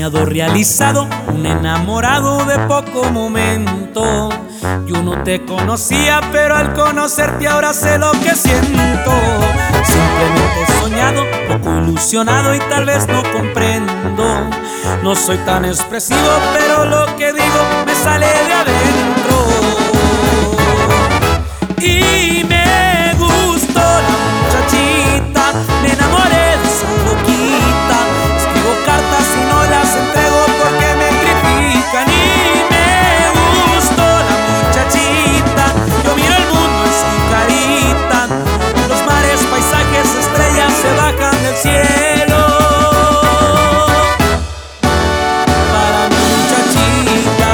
soñado realizado, un enamorado de poco momento. Yo no te conocía, pero al conocerte ahora sé lo que siento. Simplemente he soñado, poco ilusionado y tal vez no comprendo. No soy tan expresivo, pero lo que digo me sale de adentro. Y me gustó la muchachita, me enamoré de esa loquita. Escribo cartas y no las entrego porque me critican. Y me gustó la muchachita, yo miro el mundo en su carita. Los mares, paisajes, estrellas se bajan del cielo para mi muchachita.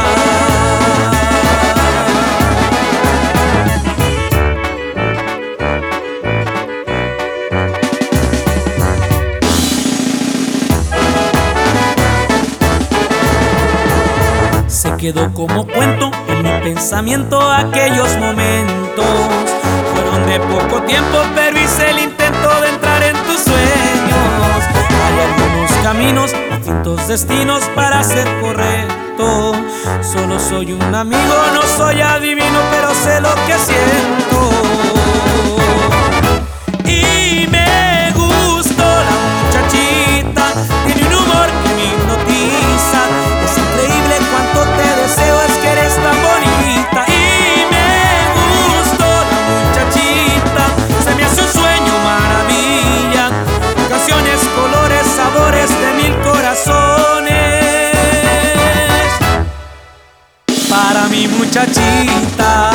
Se quedó como cuento en mi pensamiento aquellos momentos. Fueron de poco tiempo, pero hice el intento de entrar en tus sueños. Hay algunos caminos, distintos destinos para ser correcto. Solo soy un amigo, no soy adivino, pero sé lo que siento. Y me gustó la muchachita, tiene un humor que me hipnotiza. Es increíble cuánto te deseo, es que eres tan bonita. Y me gustó la muchachita, se me hace un sueño maravilla. Canciones, colores, sabores de mil corazones para mi muchachita.